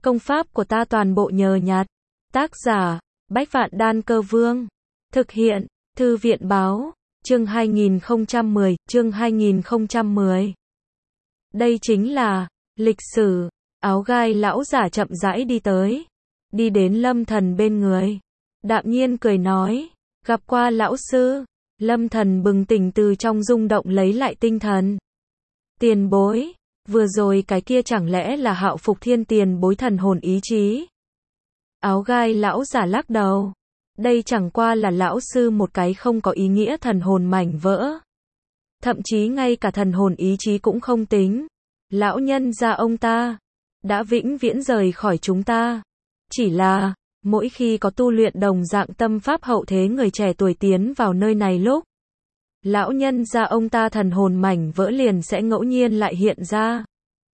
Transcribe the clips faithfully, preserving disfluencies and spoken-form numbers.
Công pháp của ta toàn bộ nhờ nhặt. Tác giả, Bách Vạn Đan Cơ Vương. Thực hiện, Thư viện Báo. Chương hai nghìn không trăm mười, chương hai nghìn không trăm mười. Đây chính là lịch sử. Áo gai lão giả chậm rãi đi tới, đi đến Lâm Thần bên người, đạm nhiên cười nói, gặp qua lão sư. Lâm Thần bừng tỉnh từ trong rung động lấy lại tinh thần. Tiền bối, vừa rồi cái kia chẳng lẽ là Hạo Phục Thiên tiền bối thần hồn ý chí? Áo gai lão giả lắc đầu, đây chẳng qua là lão sư một cái không có ý nghĩa thần hồn mảnh vỡ. Thậm chí ngay cả thần hồn ý chí cũng không tính. Lão nhân gia ông ta đã vĩnh viễn rời khỏi chúng ta. Chỉ là, mỗi khi có tu luyện đồng dạng tâm pháp hậu thế người trẻ tuổi tiến vào nơi này lúc, lão nhân gia ông ta thần hồn mảnh vỡ liền sẽ ngẫu nhiên lại hiện ra.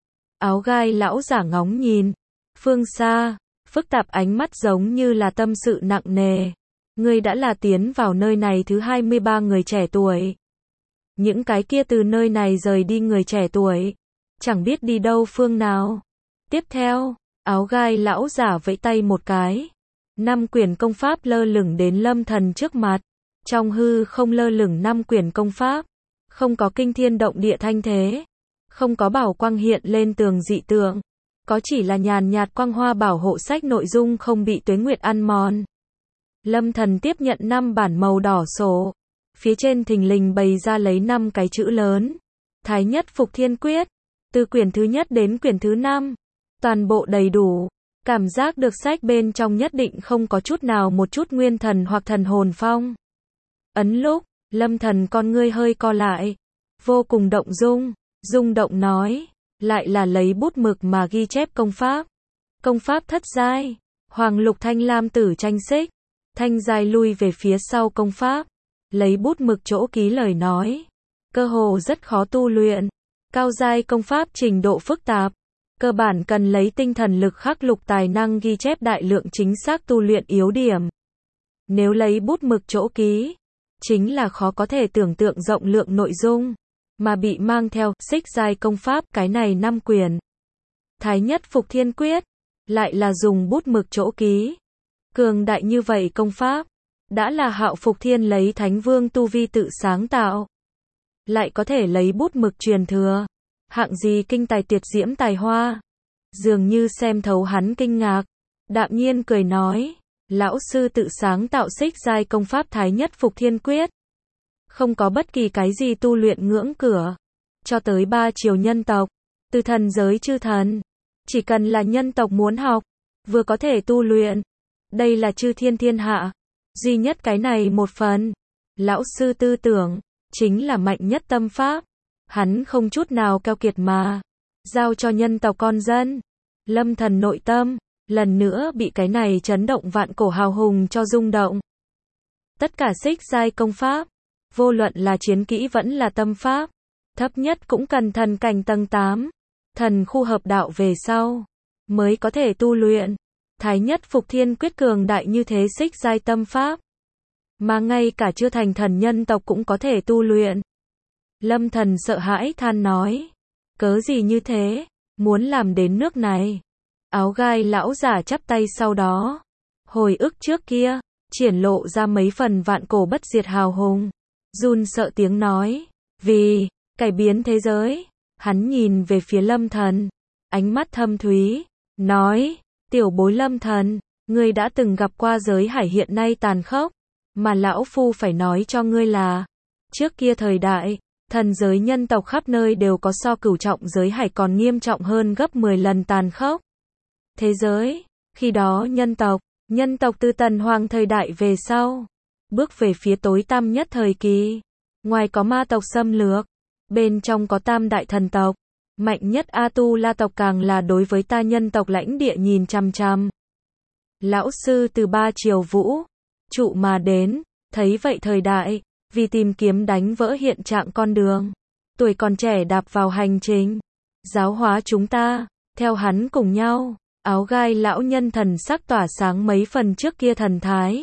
Áo gai lão giả ngóng nhìn, phương xa, phức tạp ánh mắt giống như là tâm sự nặng nề. Ngươi đã là tiến vào nơi này thứ hai mươi ba người trẻ tuổi. Những cái kia từ nơi này rời đi người trẻ tuổi, chẳng biết đi đâu phương nào. Tiếp theo, áo gai lão giả vẫy tay một cái. Năm quyển công pháp lơ lửng đến Lâm Thần trước mặt. Trong hư không lơ lửng năm quyển công pháp. Không có kinh thiên động địa thanh thế. Không có bảo quang hiện lên tường dị tượng. Có chỉ là nhàn nhạt quang hoa bảo hộ sách nội dung không bị tuế nguyệt ăn mòn. Lâm Thần tiếp nhận năm bản màu đỏ sổ. Phía trên thình lình bày ra lấy năm cái chữ lớn. Thái Nhất Phục Thiên Quyết. Từ quyển thứ nhất đến quyển thứ năm. Toàn bộ đầy đủ. Cảm giác được sách bên trong nhất định không có chút nào một chút nguyên thần hoặc thần hồn phong. Ấn lúc, Lâm Thần con ngươi hơi co lại. Vô cùng động dung. Rung động nói. Lại là lấy bút mực mà ghi chép công pháp. Công pháp thất giai. Hoàng lục thanh lam tử tranh xích. Thanh giai lui về phía sau công pháp. Lấy bút mực chỗ ký lời nói. Cơ hồ rất khó tu luyện. Cao giai công pháp trình độ phức tạp. Cơ bản cần lấy tinh thần lực khắc lục tài năng ghi chép đại lượng chính xác tu luyện yếu điểm. Nếu lấy bút mực chỗ ký, chính là khó có thể tưởng tượng rộng lượng nội dung, mà bị mang theo xích giai công pháp cái này năm quyển. Thái Nhất Phục Thiên Quyết, lại là dùng bút mực chỗ ký. Cường đại như vậy công pháp, đã là Hạo Phục Thiên lấy Thánh Vương tu vi tự sáng tạo. Lại có thể lấy bút mực truyền thừa. Hạng gì kinh tài tuyệt diễm tài hoa. Dường như xem thấu hắn kinh ngạc. Đạm nhiên cười nói. Lão sư tự sáng tạo xích giai công pháp Thái Nhất Phục Thiên Quyết. Không có bất kỳ cái gì tu luyện ngưỡng cửa. Cho tới ba triều nhân tộc. Từ thần giới chư thần. Chỉ cần là nhân tộc muốn học. Vừa có thể tu luyện. Đây là chư thiên thiên hạ. Duy nhất cái này một phần. Lão sư tư tưởng. Chính là mạnh nhất tâm pháp. Hắn không chút nào keo kiệt mà. Giao cho nhân tộc con dân. Lâm Thần nội tâm. Lần nữa bị cái này chấn động vạn cổ hào hùng cho rung động. Tất cả xích giai công pháp. Vô luận là chiến kỹ vẫn là tâm pháp. Thấp nhất cũng cần thần cảnh tầng tám. Thần khu hợp đạo về sau. Mới có thể tu luyện. Thái Nhất Phục Thiên Quyết cường đại như thế xích giai tâm pháp. Mà ngay cả chưa thành thần nhân tộc cũng có thể tu luyện. Lâm Thần sợ hãi than nói. Cớ gì như thế, muốn làm đến nước này. Áo gai lão giả chắp tay sau đó. Hồi ức trước kia, triển lộ ra mấy phần vạn cổ bất diệt hào hùng. Run sợ tiếng nói. Vì, cải biến thế giới. Hắn nhìn về phía Lâm Thần. Ánh mắt thâm thúy. Nói, tiểu bối Lâm Thần, ngươi đã từng gặp qua giới hải hiện nay tàn khốc. Mà lão phu phải nói cho ngươi là. Trước kia thời đại. Thần giới nhân tộc khắp nơi đều có so cửu trọng giới hải còn nghiêm trọng hơn gấp mười lần tàn khốc. Thế giới, khi đó nhân tộc, nhân tộc từ tần hoàng thời đại về sau, bước về phía tối tăm nhất thời kỳ. Ngoài có ma tộc xâm lược, bên trong có tam đại thần tộc, mạnh nhất A-tu-la tộc càng là đối với ta nhân tộc lãnh địa nhìn chằm chằm. Lão sư từ ba triều vũ, trụ mà đến, thấy vậy thời đại. Vì tìm kiếm đánh vỡ hiện trạng con đường. Tuổi còn trẻ đạp vào hành trình. Giáo hóa chúng ta. Theo hắn cùng nhau. Áo gai lão nhân thần sắc tỏa sáng mấy phần trước kia thần thái.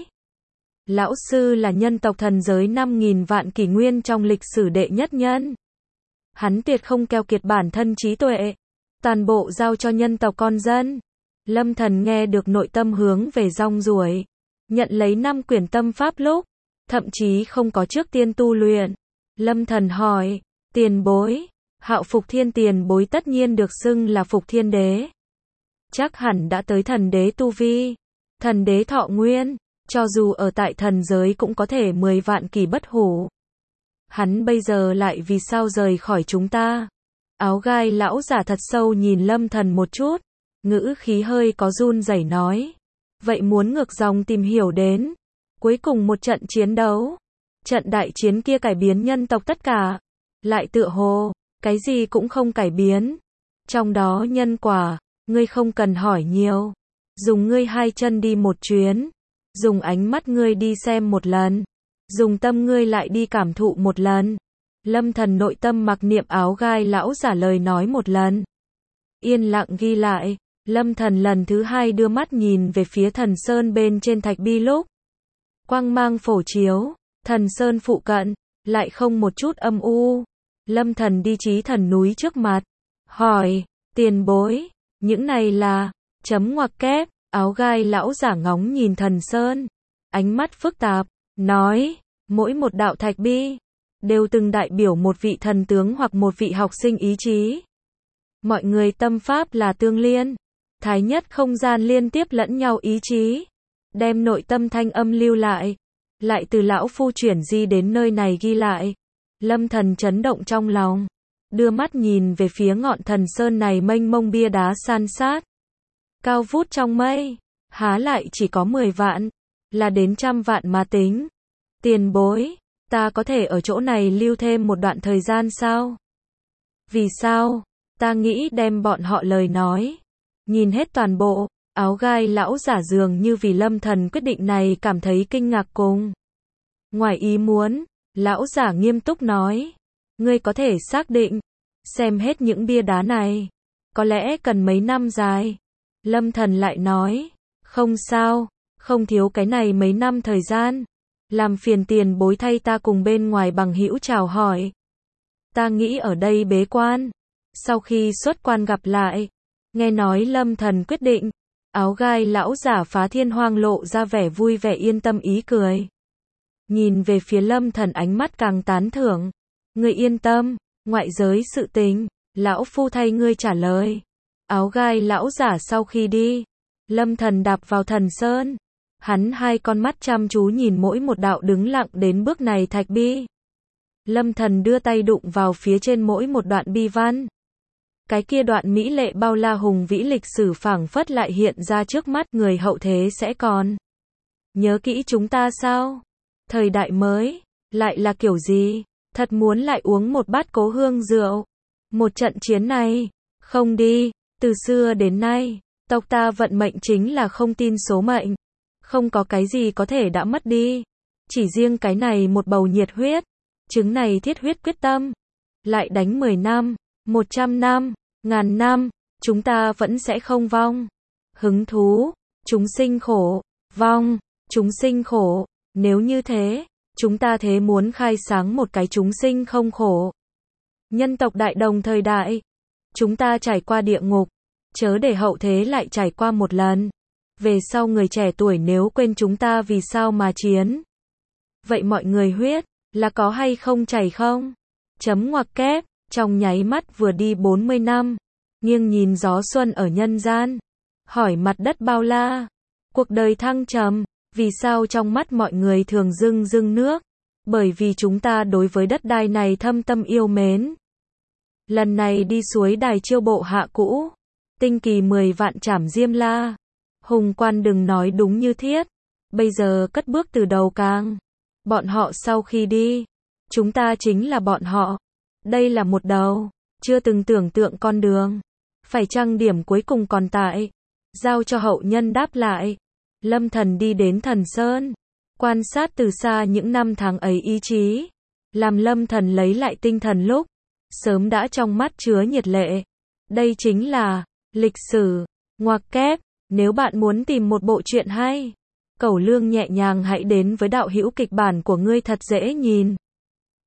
Lão sư là nhân tộc thần giới năm nghìn vạn kỷ nguyên trong lịch sử đệ nhất nhân. Hắn tuyệt không keo kiệt bản thân trí tuệ. Toàn bộ giao cho nhân tộc con dân. Lâm Thần nghe được nội tâm hướng về rong ruổi. Nhận lấy năm quyển tâm pháp lúc, thậm chí không có trước tiên tu luyện. Lâm Thần hỏi, tiền bối, Hạo Phục Thiên tiền bối tất nhiên được xưng là Phục Thiên Đế. Chắc hẳn đã tới thần đế tu vi, thần đế thọ nguyên, cho dù ở tại thần giới cũng có thể mười vạn kỳ bất hủ. Hắn bây giờ lại vì sao rời khỏi chúng ta? Áo gai lão giả thật sâu nhìn Lâm Thần một chút, ngữ khí hơi có run rẩy nói. Vậy muốn ngược dòng tìm hiểu đến. Cuối cùng một trận chiến đấu. Trận đại chiến kia cải biến nhân tộc tất cả. Lại tựa hồ, cái gì cũng không cải biến. Trong đó nhân quả, ngươi không cần hỏi nhiều. Dùng ngươi hai chân đi một chuyến. Dùng ánh mắt ngươi đi xem một lần. Dùng tâm ngươi lại đi cảm thụ một lần. Lâm Thần nội tâm mặc niệm áo gai lão giả lời nói một lần. Yên lặng ghi lại. Lâm Thần lần thứ hai đưa mắt nhìn về phía thần sơn bên trên thạch bi lúc. Quang mang phổ chiếu, thần sơn phụ cận, lại không một chút âm u. Lâm Thần đi chí thần núi trước mặt. Hỏi, tiền bối, những này là, chấm ngoặc kép, áo gai lão giả ngóng nhìn thần sơn. Ánh mắt phức tạp, nói, mỗi một đạo thạch bi, đều từng đại biểu một vị thần tướng hoặc một vị học sinh ý chí. Mọi người tâm pháp là tương liên. Thái nhất không gian liên tiếp lẫn nhau ý chí, đem nội tâm thanh âm lưu lại, lại từ lão phu chuyển di đến nơi này ghi lại. Lâm Thần chấn động trong lòng, đưa mắt nhìn về phía ngọn thần sơn này mênh mông bia đá san sát, cao vút trong mây, há lại chỉ có mười vạn, là đến trăm vạn mà tính. Tiền bối, ta có thể ở chỗ này lưu thêm một đoạn thời gian sao? Vì sao? Ta nghĩ đem bọn họ lời nói. Nhìn hết toàn bộ, áo gai lão giả dường như vì Lâm Thần quyết định này cảm thấy kinh ngạc cùng ngoài ý muốn, lão giả nghiêm túc nói, ngươi có thể xác định, xem hết những bia đá này, có lẽ cần mấy năm dài. Lâm Thần lại nói, không sao, không thiếu cái này mấy năm thời gian, làm phiền tiền bối thay ta cùng bên ngoài bằng hữu chào hỏi. Ta nghĩ ở đây bế quan, sau khi xuất quan gặp lại. Nghe nói Lâm Thần quyết định, áo gai lão giả Phá Thiên Hoang lộ ra vẻ vui vẻ yên tâm ý cười. Nhìn về phía Lâm Thần ánh mắt càng tán thưởng. Ngươi yên tâm, ngoại giới sự tình, lão phu thay ngươi trả lời. Áo gai lão giả sau khi đi, Lâm Thần đạp vào thần sơn. Hắn hai con mắt chăm chú nhìn mỗi một đạo đứng lặng đến bước này thạch bi. Lâm Thần đưa tay đụng vào phía trên mỗi một đoạn bi văn. Cái kia đoạn mỹ lệ bao la hùng vĩ lịch sử phảng phất lại hiện ra trước mắt, người hậu thế sẽ còn nhớ kỹ chúng ta sao? Thời đại mới, lại là kiểu gì? Thật muốn lại uống một bát cố hương rượu. Một trận chiến này, không đi, từ xưa đến nay, tộc ta vận mệnh chính là không tin số mệnh. Không có cái gì có thể đã mất đi. Chỉ riêng cái này một bầu nhiệt huyết, trứng này thiết huyết quyết tâm. Lại đánh mười năm. Một trăm năm, ngàn năm, chúng ta vẫn sẽ không vong. Hứng thú, chúng sinh khổ, vong, chúng sinh khổ. Nếu như thế, chúng ta thế muốn khai sáng một cái chúng sinh không khổ. Nhân tộc đại đồng thời đại, chúng ta trải qua địa ngục, chớ để hậu thế lại trải qua một lần. Về sau người trẻ tuổi nếu quên chúng ta vì sao mà chiến. Vậy mọi người huyết, là có hay không chảy không? Chấm ngoặc kép. Trong nháy mắt vừa đi bốn mươi năm, nghiêng nhìn gió xuân ở nhân gian, hỏi mặt đất bao la, cuộc đời thăng trầm, vì sao trong mắt mọi người thường rưng rưng nước? Bởi vì chúng ta đối với đất đai này thâm tâm yêu mến. Lần này đi suối đài chiêu bộ hạ cũ, tinh kỳ mười vạn trảm diêm la, hùng quan đừng nói đúng như thiết, bây giờ cất bước từ đầu càng. Bọn họ sau khi đi, chúng ta chính là bọn họ. Đây là một đầu, chưa từng tưởng tượng con đường. Phải chăng điểm cuối cùng còn tại, giao cho hậu nhân đáp lại. Lâm Thần đi đến thần sơn, quan sát từ xa những năm tháng ấy ý chí. Làm Lâm Thần lấy lại tinh thần lúc, sớm đã trong mắt chứa nhiệt lệ. Đây chính là, lịch sử, ngoặc kép. Nếu bạn muốn tìm một bộ truyện hay, cẩu lương nhẹ nhàng hãy đến với đạo hữu kịch bản của ngươi thật dễ nhìn.